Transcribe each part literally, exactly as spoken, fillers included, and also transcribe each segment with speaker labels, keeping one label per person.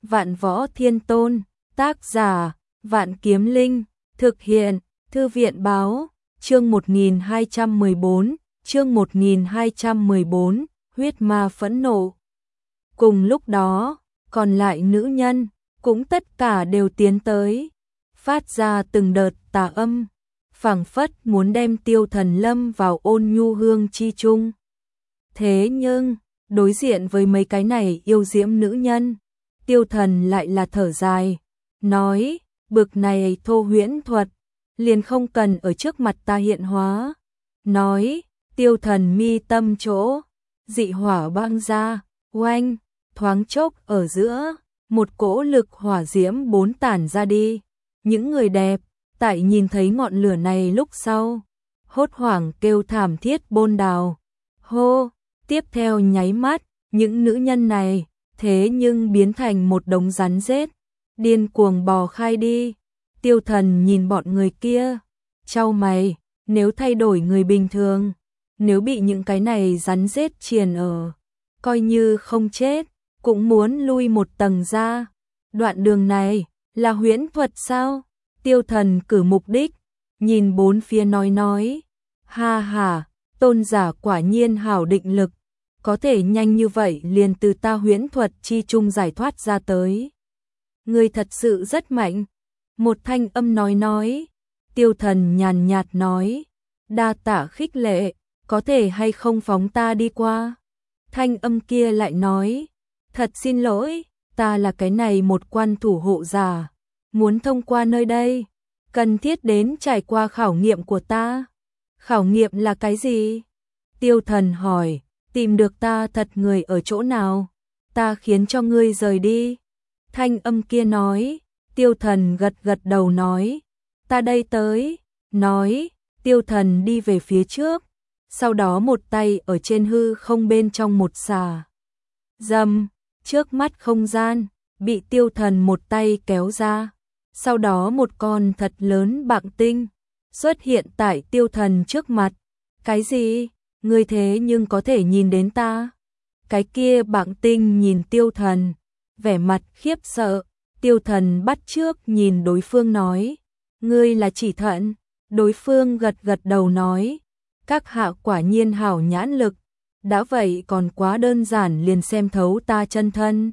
Speaker 1: Vạn Võ Thiên Tôn, tác giả, Vạn Kiếm Linh, thực hiện, Thư viện báo, chương một nghìn hai trăm mười bốn, chương một nghìn hai trăm mười bốn, huyết ma phẫn nộ. Cùng lúc đó, còn lại nữ nhân, cũng tất cả đều tiến tới, phát ra từng đợt tà âm, phảng phất muốn đem Tiêu Thần lâm vào ôn nhu hương chi chung. Thế nhưng, đối diện với mấy cái này yêu diễm nữ nhân, Tiêu Thần lại là thở dài, nói, bực này thô huyễn thuật, liền không cần ở trước mặt ta hiện hóa. Nói, Tiêu Thần mi tâm chỗ, dị hỏa băng ra, oanh, thoáng chốc ở giữa, một cỗ lực hỏa diễm bốn tản ra đi. Những người đẹp, tại nhìn thấy ngọn lửa này lúc sau, hốt hoảng kêu thảm thiết bôn đào. Hô, tiếp theo nháy mắt, những nữ nhân này, thế nhưng biến thành một đống rắn rết, điên cuồng bò khai đi. Tiêu Thần nhìn bọn người kia, chau mày, nếu thay đổi người bình thường, nếu bị những cái này rắn rết triền ở, coi như không chết, cũng muốn lui một tầng ra. Đoạn đường này, là huyễn thuật sao? Tiêu Thần cử mục đích, nhìn bốn phía nói nói, ha ha, tôn giả quả nhiên hảo định lực, có thể nhanh như vậy liền từ ta huyễn thuật chi chung giải thoát ra tới. Người thật sự rất mạnh. Một thanh âm nói nói, Tiêu Thần nhàn nhạt nói, đa tạ khích lệ, có thể hay không phóng ta đi qua. Thanh âm kia lại nói, thật xin lỗi, ta là cái này một quan thủ hộ giả, muốn thông qua nơi đây, cần thiết đến trải qua khảo nghiệm của ta. Khảo nghiệm là cái gì? Tiêu Thần hỏi, tìm được ta thật người ở chỗ nào, ta khiến cho ngươi rời đi. Thanh âm kia nói, Tiêu Thần gật gật đầu nói, ta đây tới. Nói, Tiêu Thần đi về phía trước, sau đó một tay ở trên hư không bên trong một xà. Dầm, trước mắt không gian, bị Tiêu Thần một tay kéo ra, sau đó một con thật lớn bạng tinh xuất hiện tại Tiêu Thần trước mặt. Cái gì? Ngươi thế nhưng có thể nhìn đến ta? Cái kia bạng tinh nhìn Tiêu Thần, vẻ mặt khiếp sợ. Tiêu Thần bắt trước nhìn đối phương nói, ngươi là Chỉ Thận. Đối phương gật gật đầu nói, các hạ quả nhiên hảo nhãn lực, đã vậy còn quá đơn giản liền xem thấu ta chân thân.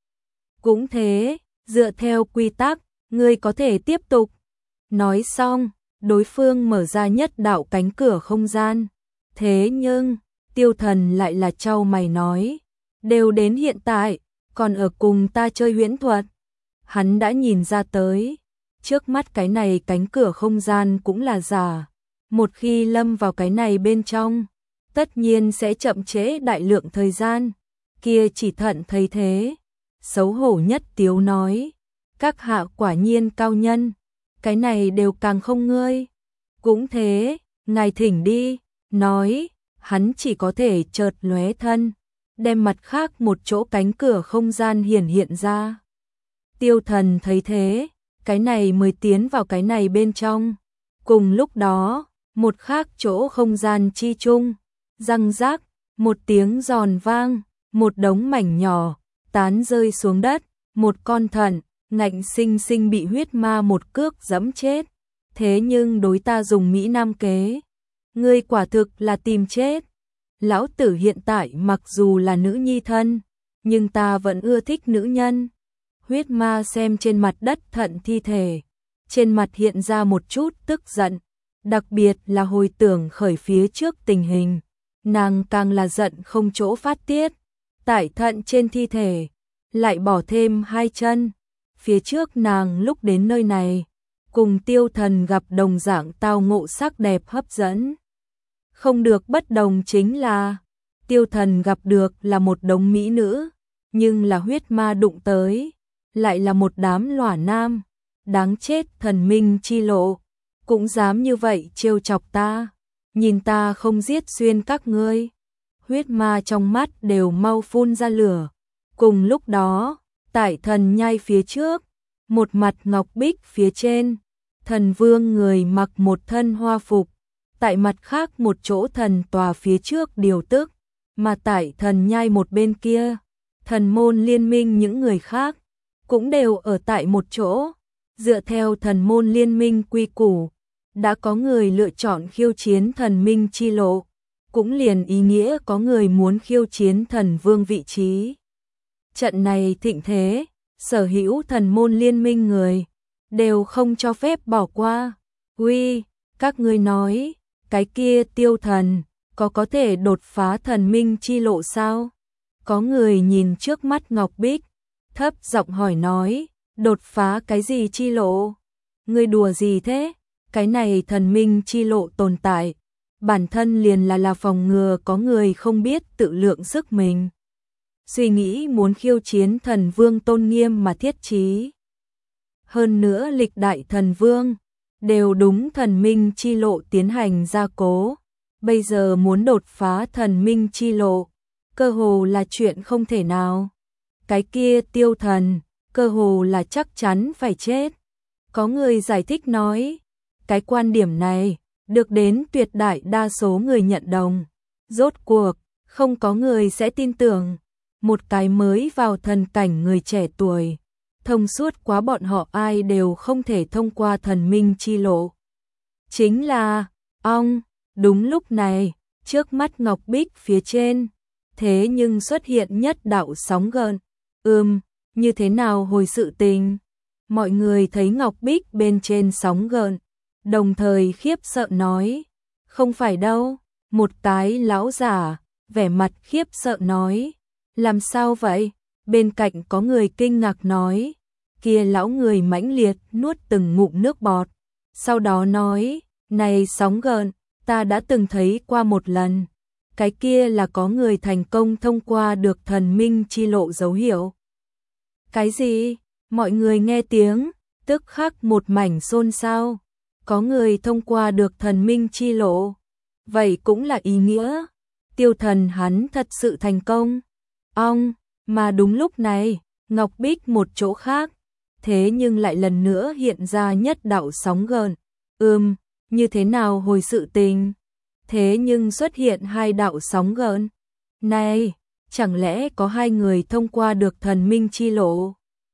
Speaker 1: Cũng thế, dựa theo quy tắc, ngươi có thể tiếp tục. Nói xong, đối phương mở ra nhất đạo cánh cửa không gian. Thế nhưng, Tiêu Thần lại là chau mày nói, đều đến hiện tại, còn ở cùng ta chơi huyễn thuật. Hắn đã nhìn ra tới, trước mắt cái này cánh cửa không gian cũng là giả. Một khi lâm vào cái này bên trong, tất nhiên sẽ chậm trễ đại lượng thời gian. Kia Chỉ Thận thấy thế, xấu hổ nhất tiếu nói, các hạ quả nhiên cao nhân, cái này đều càng không ngươi. Cũng thế, ngài thỉnh đi. Nói, hắn chỉ có thể chợt lóe thân, đem mặt khác một chỗ cánh cửa không gian hiển hiện ra. Tiêu Thần thấy thế, cái này mới tiến vào cái này bên trong. Cùng lúc đó, một khác chỗ không gian chi chung, răng rác, một tiếng giòn vang, một đống mảnh nhỏ tán rơi xuống đất, một con thận ngạnh sinh sinh bị huyết ma một cước giẫm chết. Thế nhưng đối ta dùng Mỹ Nam kế, ngươi quả thực là tìm chết. Lão tử hiện tại mặc dù là nữ nhi thân, nhưng ta vẫn ưa thích nữ nhân. Huyết ma xem trên mặt đất thận thi thể, trên mặt hiện ra một chút tức giận, đặc biệt là hồi tưởng khởi phía trước tình hình, nàng càng là giận không chỗ phát tiết. Tại thận trên thi thể, lại bỏ thêm hai chân. Phía trước nàng lúc đến nơi này, cùng Tiêu Thần gặp đồng dạng tao ngộ sắc đẹp hấp dẫn. Không được bất đồng chính là, Tiêu Thần gặp được là một đống mỹ nữ, nhưng là huyết ma đụng tới, lại là một đám lỏa nam. Đáng chết, thần minh chi lộ, cũng dám như vậy trêu chọc ta, nhìn ta không giết xuyên các ngươi. Huyết ma trong mắt đều mau phun ra lửa. Cùng lúc đó, tại thần nhai phía trước, một mặt ngọc bích phía trên, thần vương người mặc một thân hoa phục, tại mặt khác một chỗ thần tòa phía trước điều tức, mà tại thần nhai một bên kia, thần môn liên minh những người khác, cũng đều ở tại một chỗ, dựa theo thần môn liên minh quy củ, đã có người lựa chọn khiêu chiến thần minh chi lộ, cũng liền ý nghĩa có người muốn khiêu chiến thần vương vị trí. Trận này thịnh thế, sở hữu thần môn liên minh người, đều không cho phép bỏ qua. Uy, các ngươi nói, cái kia Tiêu Thần, có có thể đột phá thần minh chi lộ sao? Có người nhìn trước mắt Ngọc Bích, thấp giọng hỏi nói, đột phá cái gì chi lộ? Ngươi đùa gì thế? Cái này thần minh chi lộ tồn tại, bản thân liền là là phòng ngừa có người không biết tự lượng sức mình. Suy nghĩ muốn khiêu chiến thần vương tôn nghiêm mà thiết trí. Hơn nữa lịch đại thần vương, đều đúng thần minh chi lộ tiến hành gia cố. Bây giờ muốn đột phá thần minh chi lộ, cơ hồ là chuyện không thể nào. Cái kia Tiêu Thần, cơ hồ là chắc chắn phải chết. Có người giải thích nói, cái quan điểm này, được đến tuyệt đại đa số người nhận đồng. Rốt cuộc, không có người sẽ tin tưởng, một cái mới vào thần cảnh người trẻ tuổi, thông suốt quá bọn họ ai đều không thể thông qua thần minh chi lộ. Chính là, ong, đúng lúc này, trước mắt Ngọc Bích phía trên, thế nhưng xuất hiện nhất đạo sóng gợn. Ừm, như thế nào hồi sự tình? Mọi người thấy Ngọc Bích bên trên sóng gợn, đồng thời khiếp sợ nói, không phải đâu, một cái lão giả, vẻ mặt khiếp sợ nói, làm sao vậy? Bên cạnh có người kinh ngạc nói, kia lão người mãnh liệt nuốt từng ngụm nước bọt, sau đó nói, này sóng gợn, ta đã từng thấy qua một lần, cái kia là có người thành công thông qua được thần minh chi lộ dấu hiệu. Cái gì? Mọi người nghe tiếng, tức khắc một mảnh xôn xao. Có người thông qua được thần minh chi lộ. Vậy cũng là ý nghĩa. Tiêu Thần hắn thật sự thành công. Ong, mà đúng lúc này, Ngọc Bích một chỗ khác. Thế nhưng lại lần nữa hiện ra nhất đạo sóng gợn. Ừm, như thế nào hồi sự tình? Thế nhưng xuất hiện hai đạo sóng gợn. Này, chẳng lẽ có hai người thông qua được thần minh chi lộ?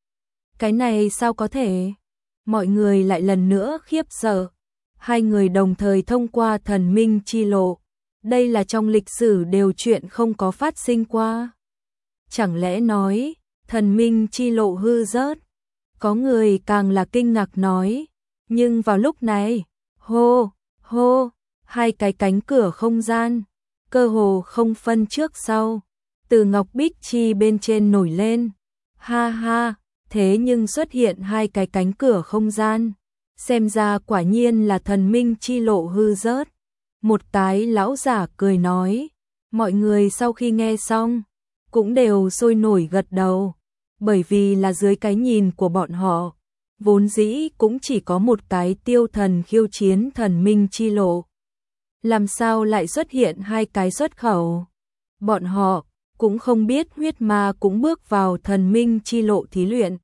Speaker 1: Cái này sao có thể? Mọi người lại lần nữa khiếp sợ. Hai người đồng thời thông qua thần minh chi lộ. Đây là trong lịch sử đều chuyện không có phát sinh qua. Chẳng lẽ nói, thần minh chi lộ hư rớt? Có người càng là kinh ngạc nói. Nhưng vào lúc này, hô, hô, hai cái cánh cửa không gian, cơ hồ không phân trước sau, từ Ngọc Bích chi bên trên nổi lên. Ha ha, thế nhưng xuất hiện hai cái cánh cửa không gian, xem ra quả nhiên là thần minh chi lộ hư rớt. Một cái lão giả cười nói, mọi người sau khi nghe xong, cũng đều sôi nổi gật đầu, bởi vì là dưới cái nhìn của bọn họ, vốn dĩ cũng chỉ có một cái Tiêu Thần khiêu chiến thần minh chi lộ. Làm sao lại xuất hiện hai cái xuất khẩu? Bọn họ cũng không biết huyết ma cũng bước vào thần minh chi lộ thí luyện.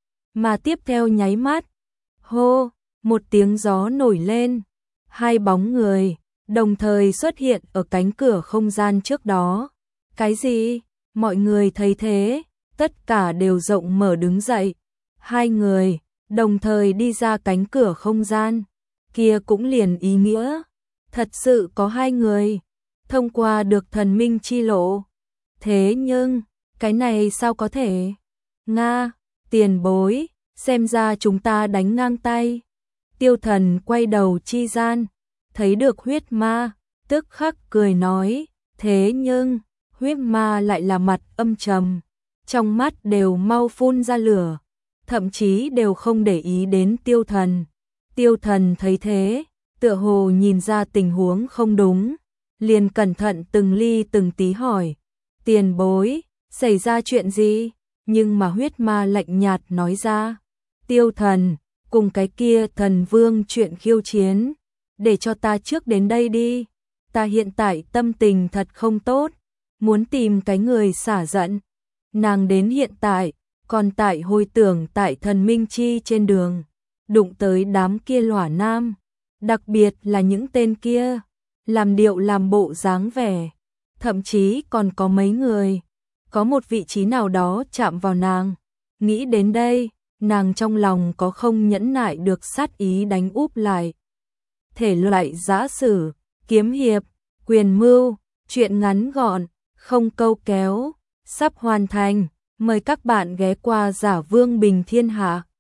Speaker 1: Mà tiếp theo nháy mắt, hô, một tiếng gió nổi lên, hai bóng người đồng thời xuất hiện ở cánh cửa không gian trước đó. Cái gì? Mọi người thấy thế, tất cả đều rộng mở đứng dậy. Hai người đồng thời đi ra cánh cửa không gian, kia cũng liền ý nghĩa thật sự có hai người thông qua được thần minh chi lộ. Thế nhưng, cái này sao có thể? Nga, tiền bối, xem ra chúng ta đánh ngang tay. Tiêu Thần quay đầu chi gian, thấy được huyết ma, tức khắc cười nói, thế nhưng, huyết ma lại là mặt âm trầm, trong mắt đều mau phun ra lửa, thậm chí đều không để ý đến Tiêu Thần. Tiêu Thần thấy thế, tựa hồ nhìn ra tình huống không đúng, liền cẩn thận từng ly từng tí hỏi, tiền bối, xảy ra chuyện gì? Nhưng mà huyết ma lạnh nhạt nói ra, Tiêu Thần, cùng cái kia thần vương chuyện khiêu chiến, để cho ta trước đến đây đi, ta hiện tại tâm tình thật không tốt, muốn tìm cái người xả giận. Nàng đến hiện tại, còn tại hồi tưởng tại thần minh chi trên đường, đụng tới đám kia lỏa nam, đặc biệt là những tên kia, làm điệu làm bộ dáng vẻ, thậm chí còn có mấy người, có một vị trí nào đó chạm vào nàng, Nghĩ đến đây, nàng trong lòng có không nhẫn nại được sát ý đánh úp lại. Thể loại giã sử, kiếm hiệp, quyền mưu, truyện ngắn gọn, không câu kéo, sắp hoàn thành. Mời các bạn ghé qua Giả Vương Bình Thiên Hạ.